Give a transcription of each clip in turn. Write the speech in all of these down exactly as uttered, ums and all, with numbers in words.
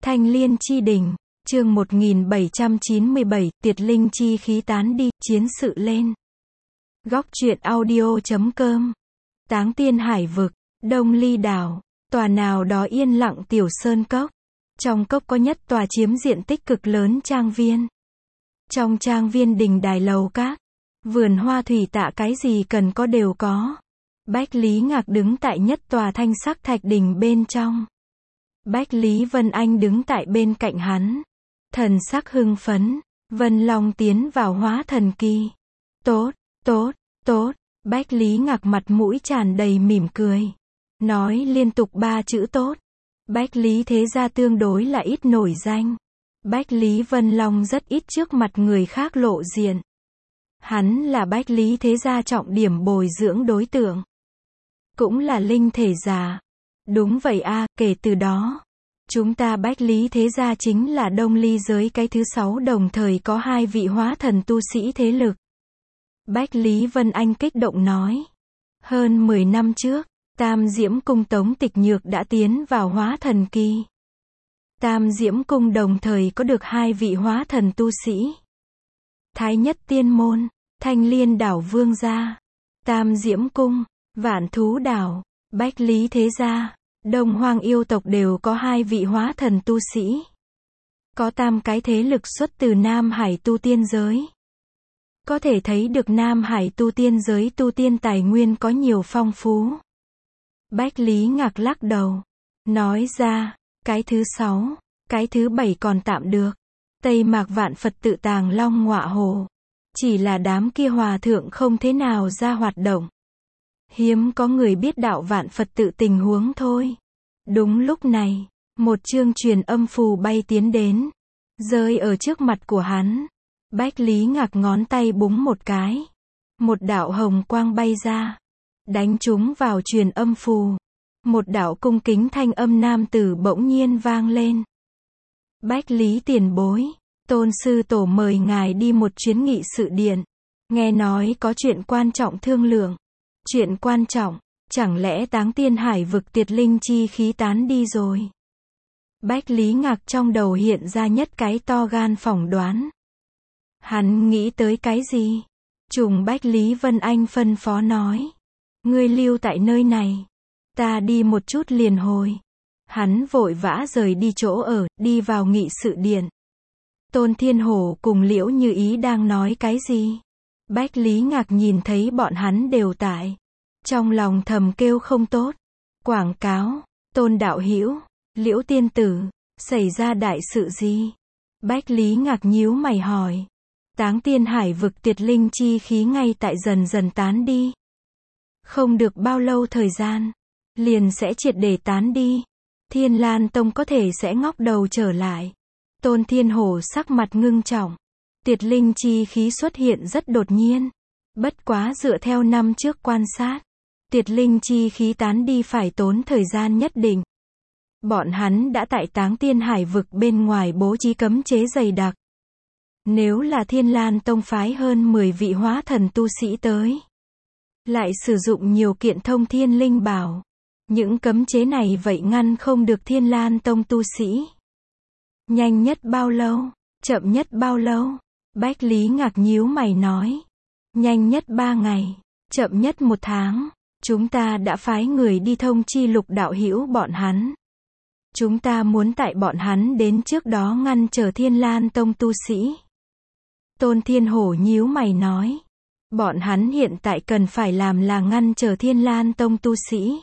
Thanh Liên chi đỉnh, chương một nghìn bảy trăm chín mươi bảy, tiệt linh chi khí tán đi, chiến sự lên. Góc truyện audio chấm com. Táng Tiên Hải vực, Đông Ly đảo, tòa nào đó yên lặng tiểu sơn cốc. Trong cốc có nhất tòa chiếm diện tích cực lớn trang viên. Trong trang viên đình đài lầu các, vườn hoa thủy tạ cái gì cần có đều có. Bách Lý Ngạc đứng tại nhất tòa thanh sắc thạch đình bên trong. Bách Lý Vân Anh đứng tại bên cạnh hắn. Thần sắc hưng phấn, Vân Long tiến vào hóa thần kỳ. Tốt, tốt, tốt, Bách Lý Ngạc mặt mũi tràn đầy mỉm cười. Nói liên tục ba chữ tốt. Bách Lý thế gia tương đối là ít nổi danh. Bách Lý Vân Long rất ít trước mặt người khác lộ diện. Hắn là Bách Lý thế gia trọng điểm bồi dưỡng đối tượng. Cũng là linh thể giả. Đúng vậy a, kể từ đó, chúng ta Bách Lý thế gia chính là Đông Ly giới cái thứ sáu đồng thời có hai vị hóa thần tu sĩ thế lực. Bách Lý Vân Anh kích động nói. Hơn mười năm trước, Tam Diễm Cung Tống Tịch Nhược đã tiến vào hóa thần kỳ. Tam Diễm Cung đồng thời có được hai vị hóa thần tu sĩ. Thái Nhất Tiên Môn, Thanh Liên đảo Vương gia, Tam Diễm Cung, Vạn Thú đảo, Bách Lý thế gia, Đông Hoang yêu tộc đều có hai vị hóa thần tu sĩ. Có tam cái thế lực xuất từ Nam Hải tu tiên giới. Có thể thấy được Nam Hải tu tiên giới tu tiên tài nguyên có nhiều phong phú. Bách Lý Ngạc lắc đầu, nói ra, cái thứ sáu, cái thứ bảy còn tạm được. Tây Mạc Vạn Phật tự Tàng Long Ngọa Hồ. Chỉ là đám kia hòa thượng không thế nào ra hoạt động. Hiếm có người biết đạo Vạn Phật tự tình huống thôi. Đúng lúc này, một chương truyền âm phù bay tiến đến, rơi ở trước mặt của hắn. Bách Lý Ngạc ngón tay búng một cái. Một đạo hồng quang bay ra, đánh trúng vào truyền âm phù. Một đạo cung kính thanh âm nam tử bỗng nhiên vang lên. Bách Lý tiền bối, Tôn sư tổ mời ngài đi một chuyến nghị sự điện. Nghe nói có chuyện quan trọng thương lượng. Chuyện quan trọng, chẳng lẽ Táng Tiên Hải vực tiệt linh chi khí tán đi rồi? Bách Lý Ngạc trong đầu hiện ra nhất cái to gan phỏng đoán. Hắn nghĩ tới cái gì? Trùng Bách Lý Vân Anh phân phó nói. Ngươi lưu tại nơi này. Ta đi một chút liền hồi. Hắn vội vã rời đi chỗ ở, đi vào nghị sự điện. Tôn Thiên Hổ cùng Liễu Như Ý đang nói cái gì? Bách Lý Ngạc nhìn thấy bọn hắn đều tại. Trong lòng thầm kêu không tốt. Quảng cáo, Tôn đạo hữu, Liễu tiên tử, xảy ra đại sự gì? Bách Lý Ngạc nhíu mày hỏi. Táng Tiên Hải vực tiệt linh chi khí ngay tại dần dần tán đi. Không được bao lâu thời gian, liền sẽ triệt để tán đi. Thiên Lan Tông có thể sẽ ngóc đầu trở lại. Tôn Thiên Hổ sắc mặt ngưng trọng. Tiệt linh chi khí xuất hiện rất đột nhiên. Bất quá dựa theo năm trước quan sát, tiệt linh chi khí tán đi phải tốn thời gian nhất định. Bọn hắn đã tại Táng Tiên Hải vực bên ngoài bố trí cấm chế dày đặc. Nếu là Thiên Lan Tông phái hơn mười vị hóa thần tu sĩ tới, lại sử dụng nhiều kiện thông thiên linh bảo, những cấm chế này vậy ngăn không được Thiên Lan Tông tu sĩ. Nhanh nhất bao lâu? Chậm nhất bao lâu? Bách Lý Ngạc nhíu mày nói. Nhanh nhất ba ngày, chậm nhất một tháng. Chúng ta đã phái người đi thông chi Lục đạo hữu bọn hắn. Chúng ta muốn tại bọn hắn đến trước đó ngăn trở Thiên Lan Tông tu sĩ. Tôn Thiên Hổ nhíu mày nói. Bọn hắn hiện tại cần phải làm là ngăn trở Thiên Lan Tông tu sĩ.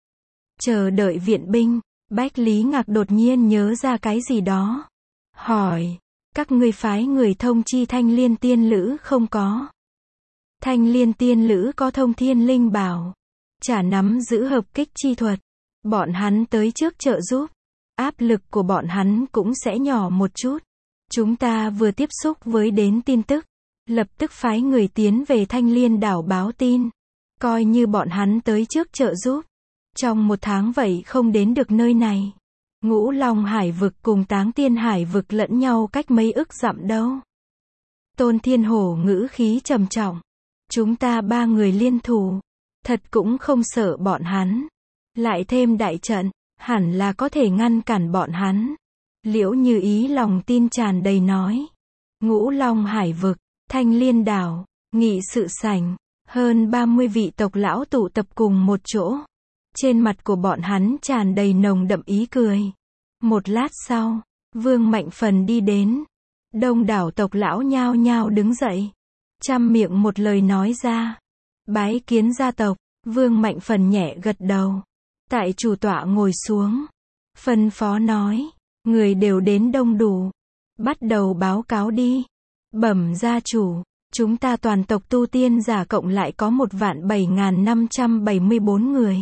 Chờ đợi viện binh. Bách Lý Ngạc đột nhiên nhớ ra cái gì đó. Hỏi. Các ngươi phái người thông chi Thanh Liên tiên lữ không có? Thanh Liên tiên lữ có thông thiên linh bảo. Chả nắm giữ hợp kích chi thuật. Bọn hắn tới trước trợ giúp. Áp lực của bọn hắn cũng sẽ nhỏ một chút. Chúng ta vừa tiếp xúc với đến tin tức. Lập tức phái người tiến về Thanh Liên đảo báo tin. Coi như bọn hắn tới trước trợ giúp. Trong một tháng vậy không đến được nơi này. Ngũ Long Hải vực cùng Táng Tiên Hải vực lẫn nhau cách mấy ức dặm đâu. Tôn Thiên Hổ ngữ khí trầm trọng. Chúng ta ba người liên thủ. Thật cũng không sợ bọn hắn. Lại thêm đại trận, hẳn là có thể ngăn cản bọn hắn. Liễu Như Ý lòng tin tràn đầy nói. Ngũ Long Hải vực, Thanh Liên đảo, nghị sự sảnh, hơn ba mươi vị tộc lão tụ tập cùng một chỗ. Trên mặt của bọn hắn tràn đầy nồng đậm ý cười. Một lát sau, Vương Mạnh Phần đi đến. Đông đảo tộc lão nhao nhao đứng dậy. Trăm miệng một lời nói ra. Bái kiến gia tộc. Vương Mạnh Phần nhẹ gật đầu. Tại chủ tọa ngồi xuống. Phân phó nói. Người đều đến đông đủ. Bắt đầu báo cáo đi. Bẩm gia chủ. Chúng ta toàn tộc tu tiên giả cộng lại có một vạn bảy nghìn năm trăm bảy mươi bốn người.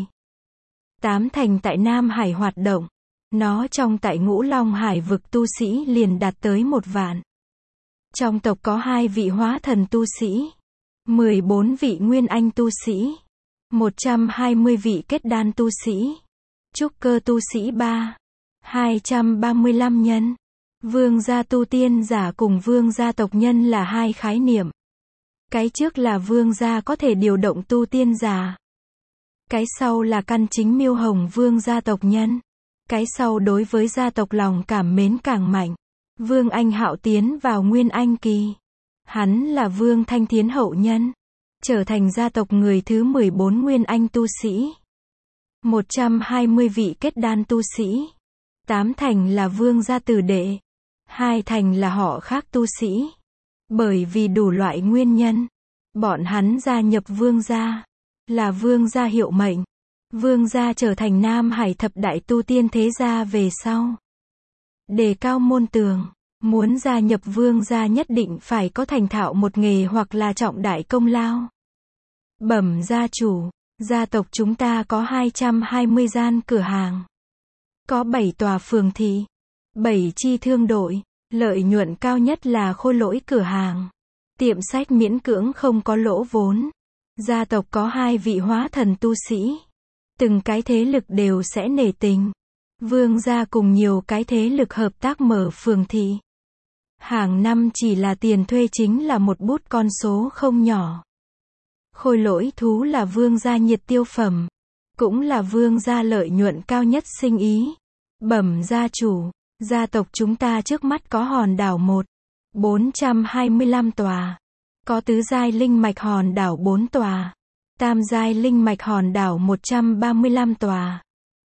Tám thành tại Nam Hải hoạt động. Nó trong tại Ngũ Long Hải vực tu sĩ liền đạt tới một vạn. Trong tộc có hai vị hóa thần tu sĩ. mười bốn vị nguyên anh tu sĩ. một trăm hai mươi vị kết đan tu sĩ. Trúc cơ tu sĩ ba. hai trăm ba mươi lăm nhân. Vương gia tu tiên giả cùng vương gia tộc nhân là hai khái niệm. Cái trước là vương gia có thể điều động tu tiên giả. Cái sau là căn chính miêu hồng vương gia tộc nhân. Cái sau đối với gia tộc lòng cảm mến càng mạnh. Vương Anh Hạo tiến vào nguyên anh kỳ. Hắn là Vương Thanh Thiến hậu nhân. Trở thành gia tộc người thứ mười bốn nguyên anh tu sĩ. một trăm hai mươi vị kết đan tu sĩ. Tám thành là vương gia tử đệ. Hai thành là họ khác tu sĩ. Bởi vì đủ loại nguyên nhân. Bọn hắn gia nhập vương gia. Là vương gia hiệu mệnh. Vương gia trở thành Nam Hải thập đại tu tiên thế gia về sau. Đề cao môn tường. Muốn gia nhập vương gia nhất định phải có thành thạo một nghề hoặc là trọng đại công lao. Bẩm gia chủ. Gia tộc chúng ta có hai trăm hai mươi gian cửa hàng. Có bảy tòa phường thị. bảy chi thương đội. Lợi nhuận cao nhất là khôi lỗi cửa hàng. Tiệm sách miễn cưỡng không có lỗ vốn. Gia tộc có hai vị hóa thần tu sĩ. Từng cái thế lực đều sẽ nể tình. Vương gia cùng nhiều cái thế lực hợp tác mở phường thị. Hàng năm chỉ là tiền thuê chính là một bút con số không nhỏ. Khôi lỗi thú là vương gia nhiệt tiêu phẩm. Cũng là vương gia lợi nhuận cao nhất sinh ý. Bẩm gia chủ. Gia tộc chúng ta trước mắt có hòn đảo một. bốn trăm hai mươi lăm tòa. Có tứ giai linh mạch hòn đảo bốn tòa. Tam giai linh mạch hòn đảo một trăm ba mươi lăm tòa.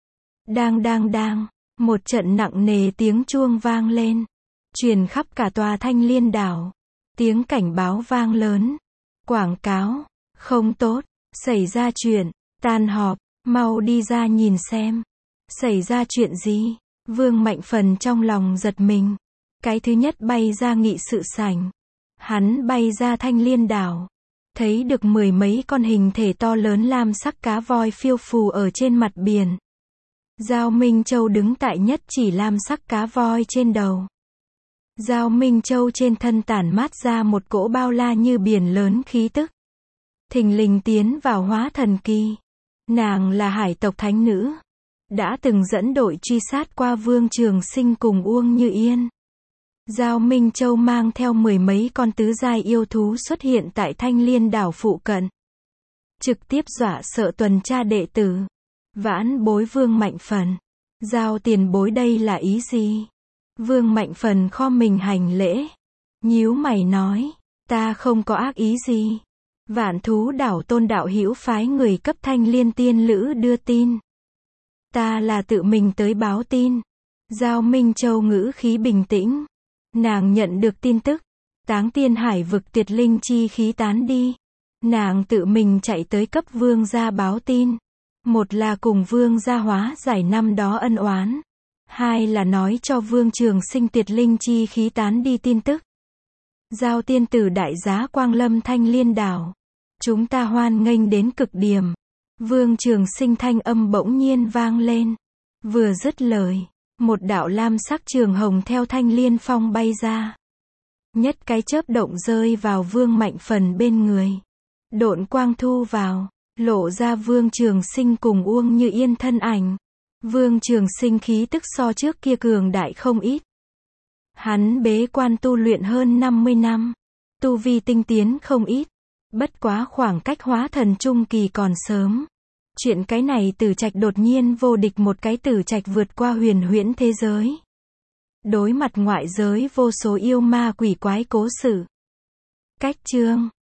Đang đang đang. Một trận nặng nề tiếng chuông vang lên. Truyền khắp cả tòa Thanh Liên đảo. Tiếng cảnh báo vang lớn. Quảng cáo. Không tốt. Xảy ra chuyện. Tan họp. Mau đi ra nhìn xem. Xảy ra chuyện gì? Vương Mạnh Phần trong lòng giật mình. Cái thứ nhất bay ra nghị sự sảnh. Hắn bay ra Thanh Liên đảo. Thấy được mười mấy con hình thể to lớn lam sắc cá voi phiêu phù ở trên mặt biển. Giao Minh Châu đứng tại nhất chỉ lam sắc cá voi trên đầu. Giao Minh Châu trên thân tản mát ra một cỗ bao la như biển lớn khí tức. Thình lình tiến vào hóa thần kỳ. Nàng là hải tộc thánh nữ. Đã từng dẫn đội truy sát qua Vương Trường Sinh cùng Uông Như Yên. Giao Minh Châu mang theo mười mấy con tứ giai yêu thú xuất hiện tại Thanh Liên đảo phụ cận. Trực tiếp dọa sợ tuần tra đệ tử. Vãn bối Vương Mạnh Phần. Giao tiền bối đây là ý gì? Vương Mạnh Phần kho mình hành lễ. Nhíu mày nói. Ta không có ác ý gì. Vạn thú đảo tôn đạo hữu phái người cấp Thanh Liên tiên lữ đưa tin. Ta là tự mình tới báo tin. Giao Minh Châu ngữ khí bình tĩnh. Nàng nhận được tin tức. Táng Tiên Hải vực tuyệt linh chi khí tán đi. Nàng tự mình chạy tới cấp vương gia báo tin. Một là cùng vương gia hóa giải năm đó ân oán. Hai là nói cho Vương Trường Sinh tuyệt linh chi khí tán đi tin tức. Giao tiên tử đại giá quang lâm Thanh Liên đảo. Chúng ta hoan nghênh đến cực điểm. Vương Trường Sinh thanh âm bỗng nhiên vang lên. Vừa dứt lời, một đạo lam sắc trường hồng theo Thanh Liên phong bay ra. Nhất cái chớp động rơi vào Vương Mạnh Phần bên người. Độn quang thu vào, lộ ra Vương Trường Sinh cùng Uông Như Yên thân ảnh. Vương Trường Sinh khí tức so trước kia cường đại không ít. Hắn bế quan tu luyện hơn năm mươi năm. Tu vi tinh tiến không ít. Bất quá khoảng cách hóa thần trung kỳ còn sớm. Chuyện cái này Tử Trạch đột nhiên vô địch một cái Tử Trạch vượt qua huyền huyễn thế giới. Đối mặt ngoại giới vô số yêu ma quỷ quái cố sự. Cách chương